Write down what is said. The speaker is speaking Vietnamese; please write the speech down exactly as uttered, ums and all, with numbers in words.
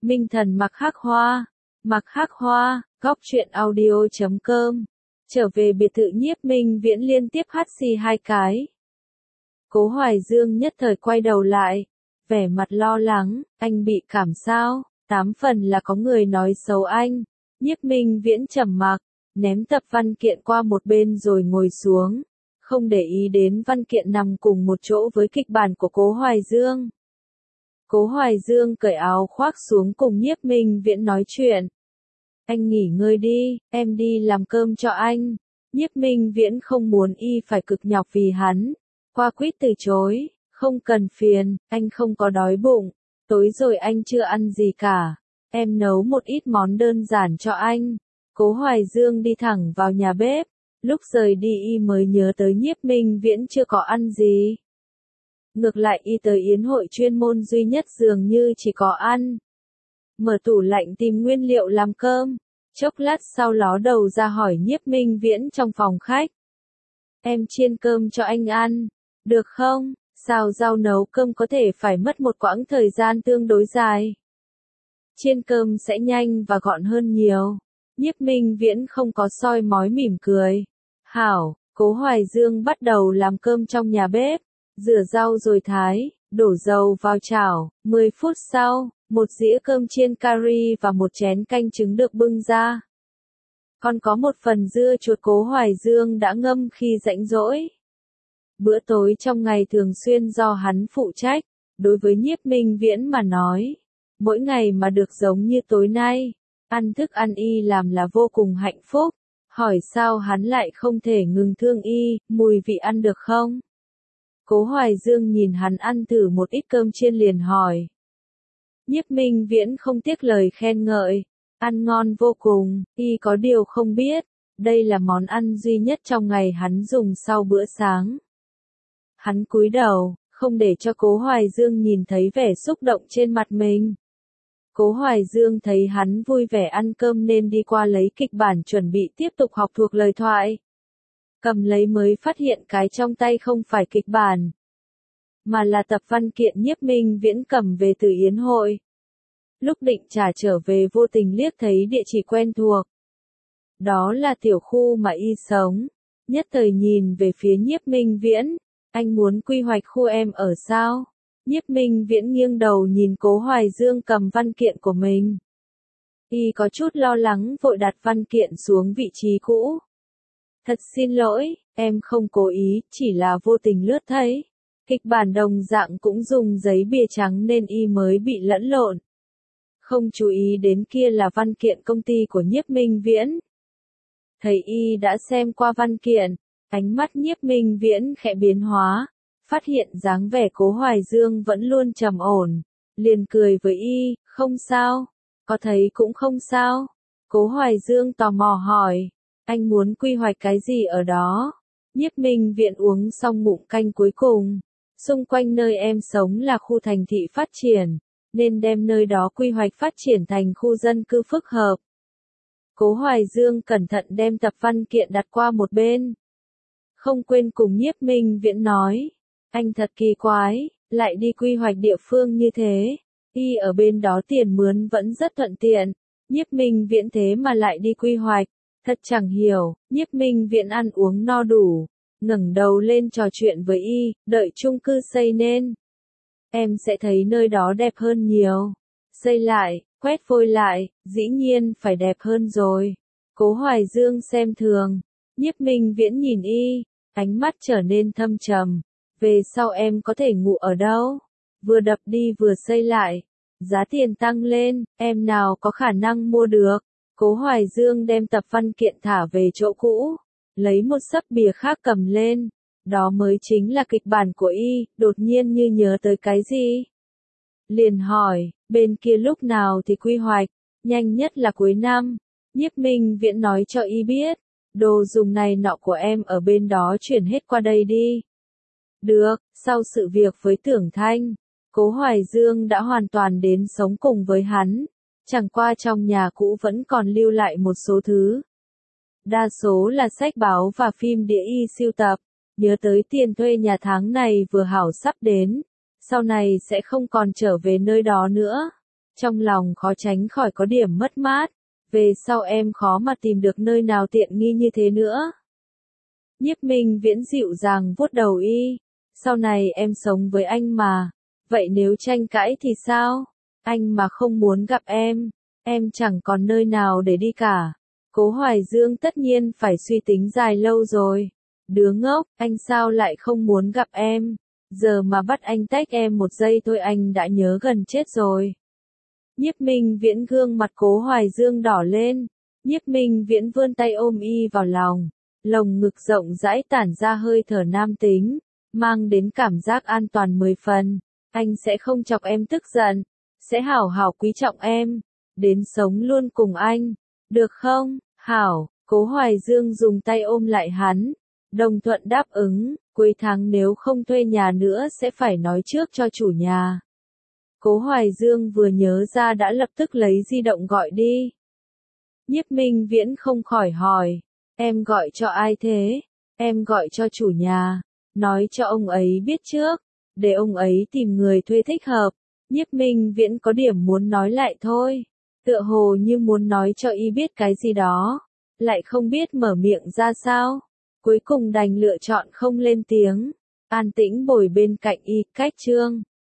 Minh Thần Mặc Hắc Hoa, Mặc Hắc Hoa, góc truyện audio chấm com. Trở về biệt thự Nhiếp Minh Viễn liên tiếp hắt xì hai cái. Cố Hoài Dương nhất thời quay đầu lại, vẻ mặt lo lắng, anh bị cảm sao? Tám phần là có người nói xấu anh. Nhiếp Minh Viễn trầm mặc, ném tập văn kiện qua một bên rồi ngồi xuống, không để ý đến văn kiện nằm cùng một chỗ với kịch bản của Cố Hoài Dương. Cố Hoài Dương cởi áo khoác xuống cùng Nhiếp Minh Viễn nói chuyện. Anh nghỉ ngơi đi, em đi làm cơm cho anh. Nhiếp Minh Viễn không muốn y phải cực nhọc vì hắn. Qua quýt từ chối, không cần phiền, anh không có đói bụng. Tối rồi anh chưa ăn gì cả. Em nấu một ít món đơn giản cho anh. Cố Hoài Dương đi thẳng vào nhà bếp. Lúc rời đi y mới nhớ tới Nhiếp Minh Viễn chưa có ăn gì. Ngược lại y tới yến hội chuyên môn duy nhất dường như chỉ có ăn. Mở tủ lạnh tìm nguyên liệu làm cơm. Chốc lát sau ló đầu ra hỏi Nhiếp Minh Viễn trong phòng khách. Em chiên cơm cho anh ăn, được không? Xào rau nấu cơm có thể phải mất một quãng thời gian tương đối dài. Chiên cơm sẽ nhanh và gọn hơn nhiều. Nhiếp Minh Viễn không có soi mói mỉm cười. Hảo, Cố Hoài Dương bắt đầu làm cơm trong nhà bếp. Rửa rau rồi thái, đổ dầu vào chảo. mười phút sau, một dĩa cơm chiên cari và một chén canh trứng được bưng ra. Còn có một phần dưa chuột Cố Hoài Dương đã ngâm khi rảnh rỗi. Bữa tối trong ngày thường xuyên do hắn phụ trách, đối với Nhiếp Minh Viễn mà nói. Mỗi ngày mà được giống như tối nay, ăn thức ăn y làm là vô cùng hạnh phúc. Hỏi sao hắn lại không thể ngừng thương y, mùi vị ăn được không? Cố Hoài Dương nhìn hắn ăn thử một ít cơm chiên liền hỏi. Nhiếp Minh Viễn không tiếc lời khen ngợi, ăn ngon vô cùng, y có điều không biết, đây là món ăn duy nhất trong ngày hắn dùng sau bữa sáng. Hắn cúi đầu, không để cho Cố Hoài Dương nhìn thấy vẻ xúc động trên mặt mình. Cố Hoài Dương thấy hắn vui vẻ ăn cơm nên đi qua lấy kịch bản chuẩn bị tiếp tục học thuộc lời thoại. Cầm lấy mới phát hiện cái trong tay không phải kịch bản, mà là tập văn kiện Nhiếp Minh Viễn cầm về từ yến hội. Lúc định trả trở về vô tình liếc thấy địa chỉ quen thuộc. Đó là tiểu khu mà y sống. Nhất thời nhìn về phía Nhiếp Minh Viễn. Anh muốn quy hoạch khu em ở sao? Nhiếp Minh Viễn nghiêng đầu nhìn Cố Hoài Dương cầm văn kiện của mình. Y có chút lo lắng vội đặt văn kiện xuống vị trí cũ. Thật xin lỗi, em không cố ý, chỉ là vô tình lướt thấy. Kịch bản đồng dạng cũng dùng giấy bìa trắng nên y mới bị lẫn lộn. Không chú ý đến kia là văn kiện công ty của Nhiếp Minh Viễn. Thấy y đã xem qua văn kiện, ánh mắt Nhiếp Minh Viễn khẽ biến hóa, phát hiện dáng vẻ Cố Hoài Dương vẫn luôn trầm ổn, liền cười với y, không sao, có thấy cũng không sao. Cố Hoài Dương tò mò hỏi, anh muốn quy hoạch cái gì ở đó? Nhiếp Minh Viễn uống xong ngụm canh cuối cùng, xung quanh nơi em sống là khu thành thị phát triển, nên đem nơi đó quy hoạch phát triển thành khu dân cư phức hợp. Cố Hoài Dương cẩn thận đem tập văn kiện đặt qua một bên. Không quên cùng Nhiếp Minh Viễn nói, anh thật kỳ quái, lại đi quy hoạch địa phương như thế, y ở bên đó tiền mướn vẫn rất thuận tiện, Nhiếp Minh Viễn thế mà lại đi quy hoạch, thật chẳng hiểu. Nhiếp Minh Viễn ăn uống no đủ, ngẩng đầu lên trò chuyện với y, đợi chung cư xây nên. Em sẽ thấy nơi đó đẹp hơn nhiều. Xây lại, quét vôi lại, dĩ nhiên phải đẹp hơn rồi. Cố Hoài Dương xem thường. Nhiếp Minh Viễn nhìn y, ánh mắt trở nên thâm trầm. Về sau em có thể ngủ ở đâu? Vừa đập đi vừa xây lại. Giá tiền tăng lên, em nào có khả năng mua được? Cố Hoài Dương đem tập văn kiện thả về chỗ cũ. Lấy một xấp bìa khác cầm lên. Đó mới chính là kịch bản của y, đột nhiên như nhớ tới cái gì. Liền hỏi, bên kia lúc nào thì quy hoạch, nhanh nhất là cuối năm. Nhiếp Minh Viễn nói cho y biết, đồ dùng này nọ của em ở bên đó chuyển hết qua đây đi. Được, sau sự việc với Tưởng Thanh, Cố Hoài Dương đã hoàn toàn đến sống cùng với hắn, chẳng qua trong nhà cũ vẫn còn lưu lại một số thứ. Đa số là sách báo và phim đĩa y sưu tập. Nhớ tới tiền thuê nhà tháng này vừa hảo sắp đến, sau này sẽ không còn trở về nơi đó nữa. trong lòng khó tránh khỏi có điểm mất mát, về sau em khó mà tìm được nơi nào tiện nghi như thế nữa. Nhiếp Minh Viễn dịu dàng vuốt đầu y, sau này em sống với anh mà, vậy nếu tranh cãi thì sao? Anh mà không muốn gặp em, em chẳng còn nơi nào để đi cả. Cố Hoài Dương tất nhiên phải suy tính dài lâu rồi. Đứa ngốc, anh sao lại không muốn gặp em? Giờ mà bắt anh tách em một giây thôi anh đã nhớ gần chết rồi. Nhiếp Minh Viễn gương mặt Cố Hoài Dương đỏ lên. Nhiếp Minh Viễn vươn tay ôm y vào lòng. Lồng ngực rộng rãi tản ra hơi thở nam tính, mang đến cảm giác an toàn mười phần. Anh sẽ không chọc em tức giận, sẽ hảo hảo quý trọng em, đến sống luôn cùng anh. Được không? Hảo, Cố Hoài Dương dùng tay ôm lại hắn. Đồng thuận đáp ứng, cuối tháng nếu không thuê nhà nữa sẽ phải nói trước cho chủ nhà. Cố Hoài Dương vừa nhớ ra đã lập tức lấy di động gọi đi. Nhiếp Minh Viễn không khỏi hỏi, em gọi cho ai thế? Em gọi cho chủ nhà, nói cho ông ấy biết trước, để ông ấy tìm người thuê thích hợp. Nhiếp Minh Viễn có điểm muốn nói lại thôi, tựa hồ như muốn nói cho y biết cái gì đó, lại không biết mở miệng ra sao. Cuối cùng đành lựa chọn không lên tiếng, an tĩnh bồi bên cạnh y, cách chương.